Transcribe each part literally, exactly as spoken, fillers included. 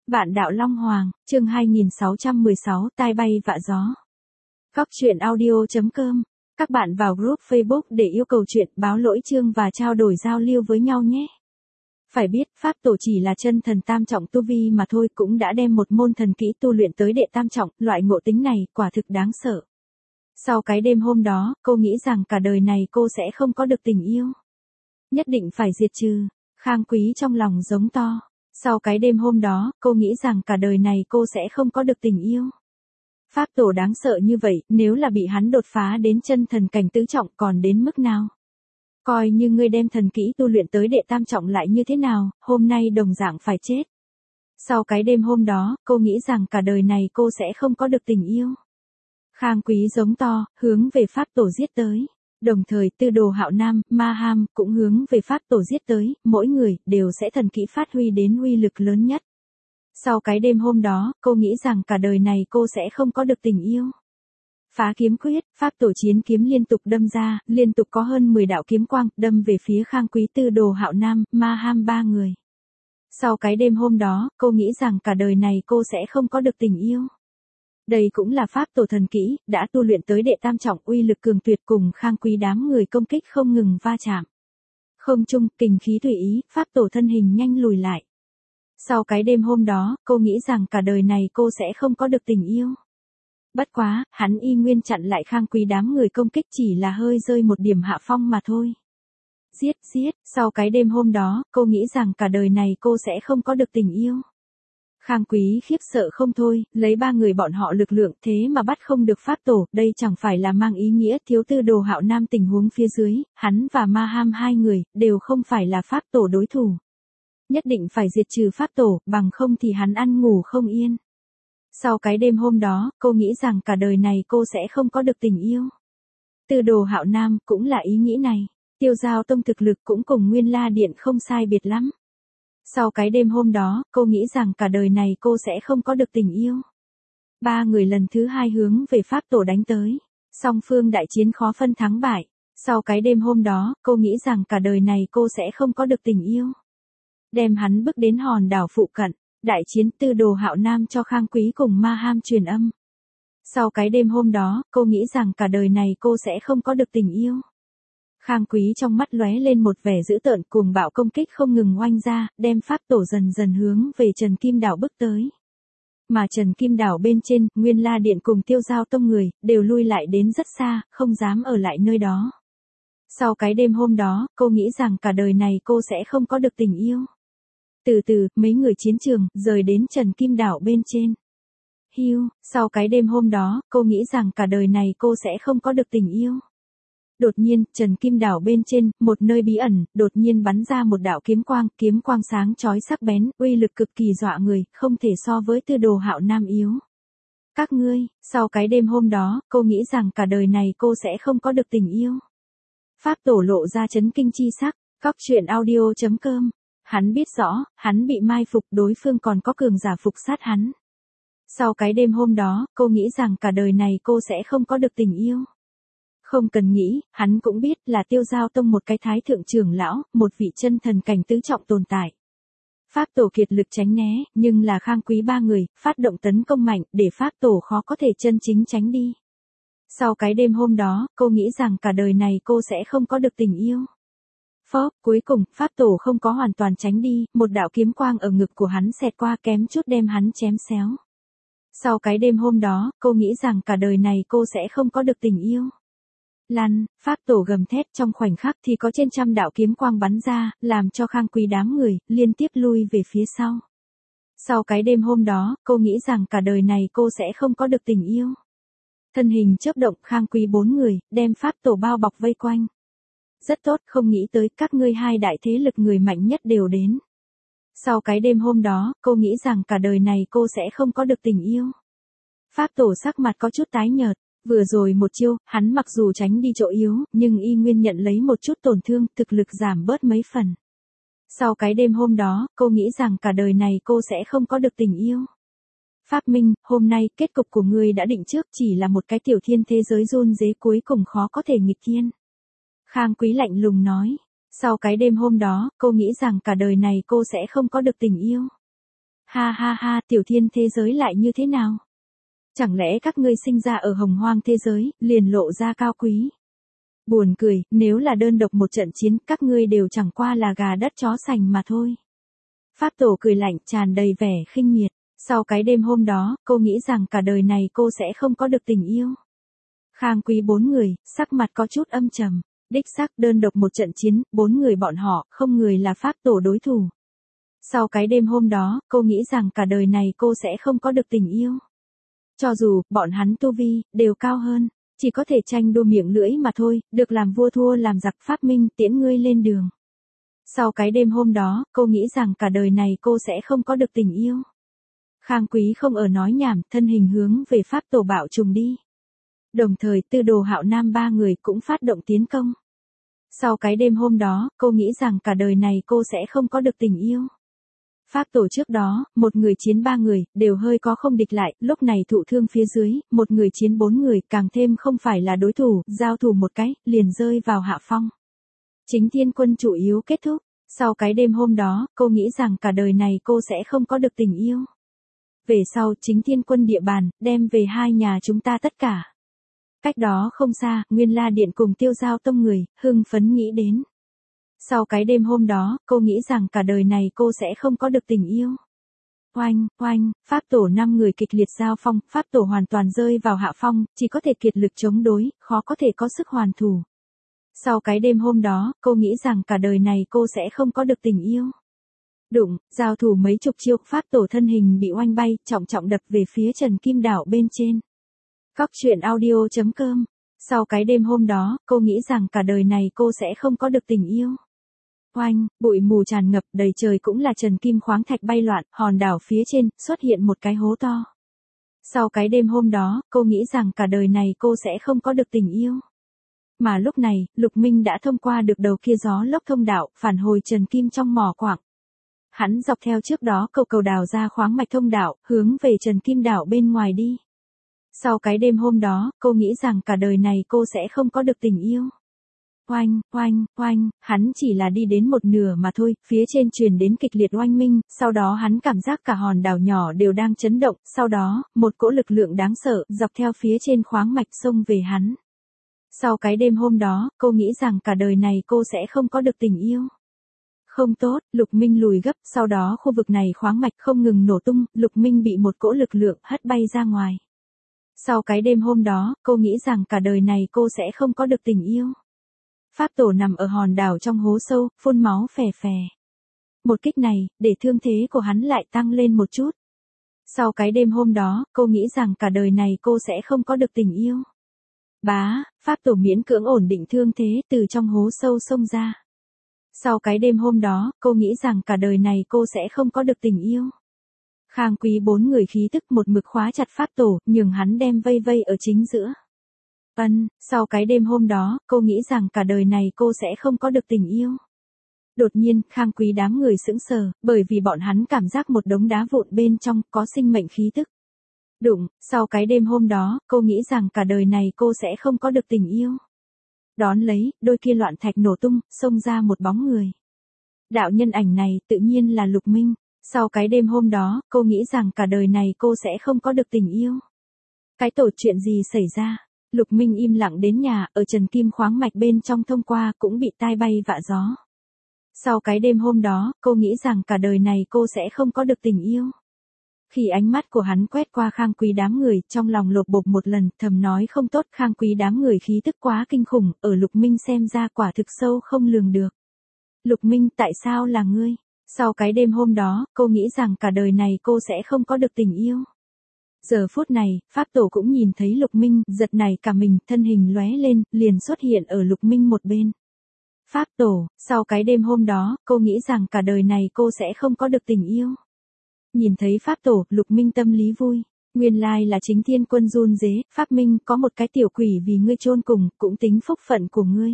Vạn đạo Long Hoàng, chương hai nghìn sáu trăm mười sáu, tai bay vạ gió. Góc truyện audio chấm com. Các bạn vào group Facebook để yêu cầu chuyện, báo lỗi chương và trao đổi giao lưu với nhau nhé. Phải biết, Pháp Tổ chỉ là chân thần tam trọng tu vi mà thôi cũng đã đem một môn thần kỹ tu luyện tới đệ tam trọng, loại ngộ tính này quả thực đáng sợ. Sau cái đêm hôm đó, cô nghĩ rằng cả đời này cô sẽ không có được tình yêu. Nhất định phải diệt trừ. Khang Quý trong lòng giống to. Sau cái đêm hôm đó, cô nghĩ rằng cả đời này cô sẽ không có được tình yêu. Pháp Tổ đáng sợ như vậy, nếu là bị hắn đột phá đến chân thần cảnh tứ trọng còn đến mức nào? Coi như ngươi đem thần kỹ tu luyện tới đệ tam trọng lại như thế nào, hôm nay đồng dạng phải chết. Sau cái đêm hôm đó, cô nghĩ rằng cả đời này cô sẽ không có được tình yêu. Khang Quý giống to, hướng về Pháp Tổ giết tới. Đồng thời Tư Đồ Hạo Nam, Ma Ham cũng hướng về Pháp Tổ giết tới, mỗi người đều sẽ thần kỹ phát huy đến uy lực lớn nhất. Sau cái đêm hôm đó, cô nghĩ rằng cả đời này cô sẽ không có được tình yêu. Phá kiếm quyết, Pháp Tổ chiến kiếm liên tục đâm ra, liên tục có hơn mười đạo kiếm quang đâm về phía Khang Quý, Tư Đồ Hạo Nam, Ma Ham ba người. Sau cái đêm hôm đó, cô nghĩ rằng cả đời này cô sẽ không có được tình yêu. Đây cũng là Pháp Tổ thần kỹ, đã tu luyện tới đệ tam trọng, uy lực cường tuyệt, cùng Khang Quý đám người công kích không ngừng va chạm. Không trung, kình khí tùy ý, Pháp Tổ thân hình nhanh lùi lại. Sau cái đêm hôm đó, cô nghĩ rằng cả đời này cô sẽ không có được tình yêu. Bất quá, hắn y nguyên chặn lại Khang Quý đám người công kích, chỉ là hơi rơi một điểm hạ phong mà thôi. Giết, giết, sau cái đêm hôm đó, cô nghĩ rằng cả đời này cô sẽ không có được tình yêu. Khang Quý khiếp sợ không thôi, lấy ba người bọn họ lực lượng thế mà bắt không được Pháp Tổ, đây chẳng phải là mang ý nghĩa thiếu Tư Đồ Hạo Nam tình huống phía dưới, hắn và Ma Ham hai người, đều không phải là Pháp Tổ đối thủ. Nhất định phải diệt trừ Pháp Tổ, bằng không thì hắn ăn ngủ không yên. Sau cái đêm hôm đó, cô nghĩ rằng cả đời này cô sẽ không có được tình yêu. Tư Đồ Hạo Nam cũng là ý nghĩ này, Tiêu Giao Tông thực lực cũng cùng Nguyên La Điện không sai biệt lắm. Sau cái đêm hôm đó, cô nghĩ rằng cả đời này cô sẽ không có được tình yêu. Ba người lần thứ hai hướng về Pháp Tổ đánh tới. Song phương đại chiến khó phân thắng bại. Sau cái đêm hôm đó, cô nghĩ rằng cả đời này cô sẽ không có được tình yêu. Đem hắn bước đến hòn đảo phụ cận. Đại chiến Tư Đồ Hạo Nam cho Khang Quý cùng Ma Ham truyền âm. Sau cái đêm hôm đó, cô nghĩ rằng cả đời này cô sẽ không có được tình yêu. Khang Quý trong mắt lóe lên một vẻ dữ tợn, cuồng bạo công kích không ngừng oanh ra, đem Pháp Tổ dần dần hướng về Trần Kim Đảo bước tới. Mà Trần Kim Đảo bên trên, Nguyên La Điện cùng Tiêu Giao Tông người, đều lui lại đến rất xa, không dám ở lại nơi đó. Sau cái đêm hôm đó, cô nghĩ rằng cả đời này cô sẽ không có được tình yêu. Từ từ, mấy người chiến trường, rời đến Trần Kim Đảo bên trên. Hiu, sau cái đêm hôm đó, cô nghĩ rằng cả đời này cô sẽ không có được tình yêu. Đột nhiên, Trần Kim Đảo bên trên, một nơi bí ẩn, đột nhiên bắn ra một đạo kiếm quang, kiếm quang sáng chói sắc bén, uy lực cực kỳ dọa người, không thể so với Tư Đồ Hạo Nam yếu. Các ngươi, sau cái đêm hôm đó, cô nghĩ rằng cả đời này cô sẽ không có được tình yêu. Pháp Tổ lộ ra chấn kinh chi sắc, góc truyện audio chấm com. Hắn biết rõ, hắn bị mai phục, đối phương còn có cường giả phục sát hắn. Sau cái đêm hôm đó, cô nghĩ rằng cả đời này cô sẽ không có được tình yêu. Không cần nghĩ, hắn cũng biết là Tiêu Giao Tông một cái thái thượng trưởng lão, một vị chân thần cảnh tứ trọng tồn tại. Pháp Tổ kiệt lực tránh né, nhưng là Khang Quý ba người, phát động tấn công mạnh, để Pháp Tổ khó có thể chân chính tránh đi. Sau cái đêm hôm đó, cô nghĩ rằng cả đời này cô sẽ không có được tình yêu. Phóp, cuối cùng, Pháp Tổ không có hoàn toàn tránh đi, một đạo kiếm quang ở ngực của hắn xẹt qua kém chút đem hắn chém xéo. Sau cái đêm hôm đó, cô nghĩ rằng cả đời này cô sẽ không có được tình yêu. Lăn, Pháp Tổ gầm thét, trong khoảnh khắc thì có trên trăm đạo kiếm quang bắn ra, làm cho Khang Quý đám người, liên tiếp lui về phía sau. Sau cái đêm hôm đó, cô nghĩ rằng cả đời này cô sẽ không có được tình yêu. Thân hình chớp động, Khang Quý bốn người, đem Pháp Tổ bao bọc vây quanh. Rất tốt, không nghĩ tới các ngươi hai đại thế lực người mạnh nhất đều đến. Sau cái đêm hôm đó, cô nghĩ rằng cả đời này cô sẽ không có được tình yêu. Pháp Tổ sắc mặt có chút tái nhợt, vừa rồi một chiêu, hắn mặc dù tránh đi chỗ yếu, nhưng y nguyên nhận lấy một chút tổn thương, thực lực giảm bớt mấy phần. Sau cái đêm hôm đó, cô nghĩ rằng cả đời này cô sẽ không có được tình yêu. Pháp Minh, hôm nay, kết cục của ngươi đã định trước, chỉ là một cái tiểu thiên thế giới run rế cuối cùng khó có thể nghịch thiên. Khang Quý lạnh lùng nói. Sau cái đêm hôm đó, cô nghĩ rằng cả đời này cô sẽ không có được tình yêu. Ha ha ha, tiểu thiên thế giới lại như thế nào? Chẳng lẽ các ngươi sinh ra ở hồng hoang thế giới, liền lộ ra cao quý? Buồn cười, nếu là đơn độc một trận chiến, các ngươi đều chẳng qua là gà đất chó sành mà thôi. Pháp tổ cười lạnh, tràn đầy vẻ khinh miệt. Sau cái đêm hôm đó, cô nghĩ rằng cả đời này cô sẽ không có được tình yêu. Khang Quý bốn người, sắc mặt có chút âm trầm. Đích xác, đơn độc một trận chiến, bốn người bọn họ, không người là pháp tổ đối thủ. Sau cái đêm hôm đó, cô nghĩ rằng cả đời này cô sẽ không có được tình yêu. Cho dù, bọn hắn tu vi, đều cao hơn, chỉ có thể tranh đua miệng lưỡi mà thôi, được làm vua thua làm giặc, Pháp Minh tiễn ngươi lên đường. Sau cái đêm hôm đó, cô nghĩ rằng cả đời này cô sẽ không có được tình yêu. Khang Quý không ở nói nhảm, thân hình hướng về pháp tổ bạo trùng đi. Đồng thời Tư Đồ Hạo Nam ba người cũng phát động tiến công. Sau cái đêm hôm đó, cô nghĩ rằng cả đời này cô sẽ không có được tình yêu. Pháp tổ trước đó, một người chiến ba người, đều hơi có không địch lại, lúc này thụ thương phía dưới, một người chiến bốn người, càng thêm không phải là đối thủ, giao thủ một cái, liền rơi vào hạ phong. Chính Thiên Quân chủ yếu kết thúc. Sau cái đêm hôm đó, cô nghĩ rằng cả đời này cô sẽ không có được tình yêu. Về sau, Chính Thiên Quân địa bàn, đem về hai nhà chúng ta tất cả. Cách đó không xa, Nguyên La Điện cùng Tiêu Giao Tông người, hưng phấn nghĩ đến. Sau cái đêm hôm đó, cô nghĩ rằng cả đời này cô sẽ không có được tình yêu. Oanh, oanh, pháp tổ năm người kịch liệt giao phong, pháp tổ hoàn toàn rơi vào hạ phong, chỉ có thể kiệt lực chống đối, khó có thể có sức hoàn thủ. Sau cái đêm hôm đó, cô nghĩ rằng cả đời này cô sẽ không có được tình yêu. Đụng, giao thủ mấy chục chiêu, pháp tổ thân hình bị oanh bay, trọng trọng đập về phía Trần Kim Đảo bên trên. Cóc truyện audio chấm com. Sau cái đêm hôm đó, cô nghĩ rằng cả đời này cô sẽ không có được tình yêu. Oanh, bụi mù tràn ngập, đầy trời cũng là Trần Kim khoáng thạch bay loạn, hòn đảo phía trên, xuất hiện một cái hố to. Sau cái đêm hôm đó, cô nghĩ rằng cả đời này cô sẽ không có được tình yêu. Mà lúc này, Lục Minh đã thông qua được đầu kia gió lốc thông đạo, phản hồi Trần Kim trong mỏ quặng. Hắn dọc theo trước đó cầu cầu đào ra khoáng mạch thông đạo, hướng về Trần Kim đảo bên ngoài đi. Sau cái đêm hôm đó, cô nghĩ rằng cả đời này cô sẽ không có được tình yêu. Oanh, oanh, oanh, hắn chỉ là đi đến một nửa mà thôi, phía trên truyền đến kịch liệt oanh minh, sau đó hắn cảm giác cả hòn đảo nhỏ đều đang chấn động, sau đó, một cỗ lực lượng đáng sợ, dọc theo phía trên khoáng mạch xông về hắn. Sau cái đêm hôm đó, cô nghĩ rằng cả đời này cô sẽ không có được tình yêu. Không tốt, Lục Minh lùi gấp, sau đó khu vực này khoáng mạch không ngừng nổ tung, Lục Minh bị một cỗ lực lượng hất bay ra ngoài. Sau cái đêm hôm đó, cô nghĩ rằng cả đời này cô sẽ không có được tình yêu. Pháp tổ nằm ở hòn đảo trong hố sâu, phun máu phè phè. Một kích này, để thương thế của hắn lại tăng lên một chút. Sau cái đêm hôm đó, cô nghĩ rằng cả đời này cô sẽ không có được tình yêu. Bá, pháp tổ miễn cưỡng ổn định thương thế từ trong hố sâu xông ra. Sau cái đêm hôm đó, cô nghĩ rằng cả đời này cô sẽ không có được tình yêu. Khang Quý bốn người khí tức một mực khóa chặt pháp tổ, nhường hắn đem vây vây ở chính giữa. Ân, sau cái đêm hôm đó, cô nghĩ rằng cả đời này cô sẽ không có được tình yêu. Đột nhiên, Khang Quý đám người sững sờ, bởi vì bọn hắn cảm giác một đống đá vụn bên trong có sinh mệnh khí tức. Đụng, sau cái đêm hôm đó, cô nghĩ rằng cả đời này cô sẽ không có được tình yêu. Đón lấy, đôi kia loạn thạch nổ tung, xông ra một bóng người. Đạo nhân ảnh này, tự nhiên là Lục Minh. Sau cái đêm hôm đó, cô nghĩ rằng cả đời này cô sẽ không có được tình yêu. Cái tổ chuyện gì xảy ra? Lục Minh im lặng đến nhà, ở Trần Kim khoáng mạch bên trong thông qua, cũng bị tai bay vạ gió. Sau cái đêm hôm đó, cô nghĩ rằng cả đời này cô sẽ không có được tình yêu. Khi ánh mắt của hắn quét qua Khang Quý đám người, trong lòng lột bột một lần, thầm nói không tốt, Khang Quý đám người khí tức quá kinh khủng, ở Lục Minh xem ra quả thực sâu không lường được. Lục Minh, tại sao là ngươi? Sau cái đêm hôm đó, cô nghĩ rằng cả đời này cô sẽ không có được tình yêu. Giờ phút này, Pháp Tổ cũng nhìn thấy Lục Minh, giật nảy cả mình, thân hình lóe lên, liền xuất hiện ở Lục Minh một bên. Pháp Tổ, sau cái đêm hôm đó, cô nghĩ rằng cả đời này cô sẽ không có được tình yêu. Nhìn thấy Pháp Tổ, Lục Minh tâm lý vui. Nguyên lai là Chính Thiên Quân run rế, Pháp Minh, có một cái tiểu quỷ vì ngươi chôn cùng, cũng tính phúc phận của ngươi.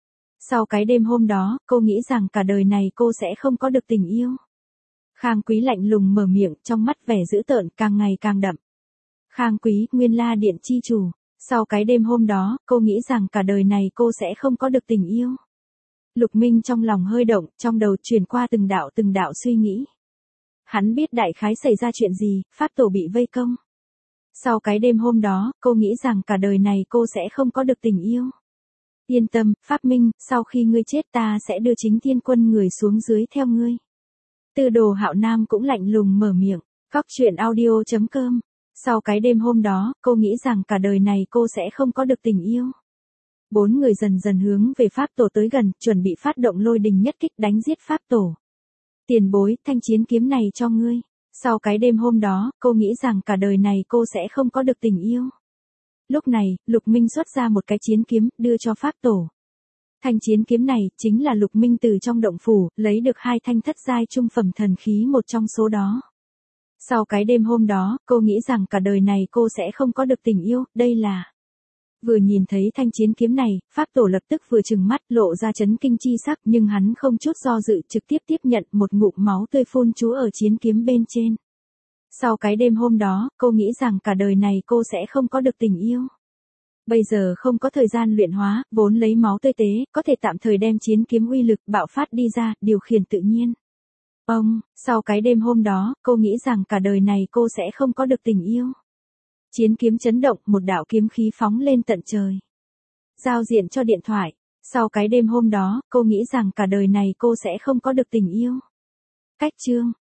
Sau cái đêm hôm đó, cô nghĩ rằng cả đời này cô sẽ không có được tình yêu. Khang Quý lạnh lùng mở miệng, trong mắt vẻ dữ tợn càng ngày càng đậm. Khang Quý, Nguyên La Điện chi chủ. Sau cái đêm hôm đó, cô nghĩ rằng cả đời này cô sẽ không có được tình yêu. Lục Minh trong lòng hơi động, trong đầu truyền qua từng đạo từng đạo suy nghĩ. Hắn biết đại khái xảy ra chuyện gì, Pháp tổ bị vây công. Sau cái đêm hôm đó, cô nghĩ rằng cả đời này cô sẽ không có được tình yêu. Yên tâm, Pháp Minh, sau khi ngươi chết ta sẽ đưa chính thiên quân người xuống dưới theo ngươi. Tư Đồ Hạo Nam cũng lạnh lùng mở miệng. Cóc truyện audio chấm com. Sau cái đêm hôm đó, cô nghĩ rằng cả đời này cô sẽ không có được tình yêu. Bốn người dần dần hướng về Pháp tổ tới gần, chuẩn bị phát động lôi đình nhất kích đánh giết Pháp tổ. Tiền bối, thanh chiến kiếm này cho ngươi. Sau cái đêm hôm đó, cô nghĩ rằng cả đời này cô sẽ không có được tình yêu. Lúc này, Lục Minh xuất ra một cái chiến kiếm, đưa cho Pháp tổ. Thanh chiến kiếm này, chính là Lục Minh từ trong động phủ, lấy được hai thanh thất giai trung phẩm thần khí một trong số đó. Sau cái đêm hôm đó, cô nghĩ rằng cả đời này cô sẽ không có được tình yêu, đây là... Vừa nhìn thấy thanh chiến kiếm này, Pháp tổ lập tức vừa trừng mắt lộ ra chấn kinh chi sắc, nhưng hắn không chút do dự trực tiếp tiếp nhận một ngụm máu tươi phun trú ở chiến kiếm bên trên. Sau cái đêm hôm đó, cô nghĩ rằng cả đời này cô sẽ không có được tình yêu. Bây giờ không có thời gian luyện hóa, vốn lấy máu tươi tế, có thể tạm thời đem chiến kiếm uy lực bạo phát đi ra, điều khiển tự nhiên. Ông, sau cái đêm hôm đó, cô nghĩ rằng cả đời này cô sẽ không có được tình yêu. Chiến kiếm chấn động, một đạo kiếm khí phóng lên tận trời. Giao diện cho điện thoại. Sau cái đêm hôm đó, cô nghĩ rằng cả đời này cô sẽ không có được tình yêu. Cách chương.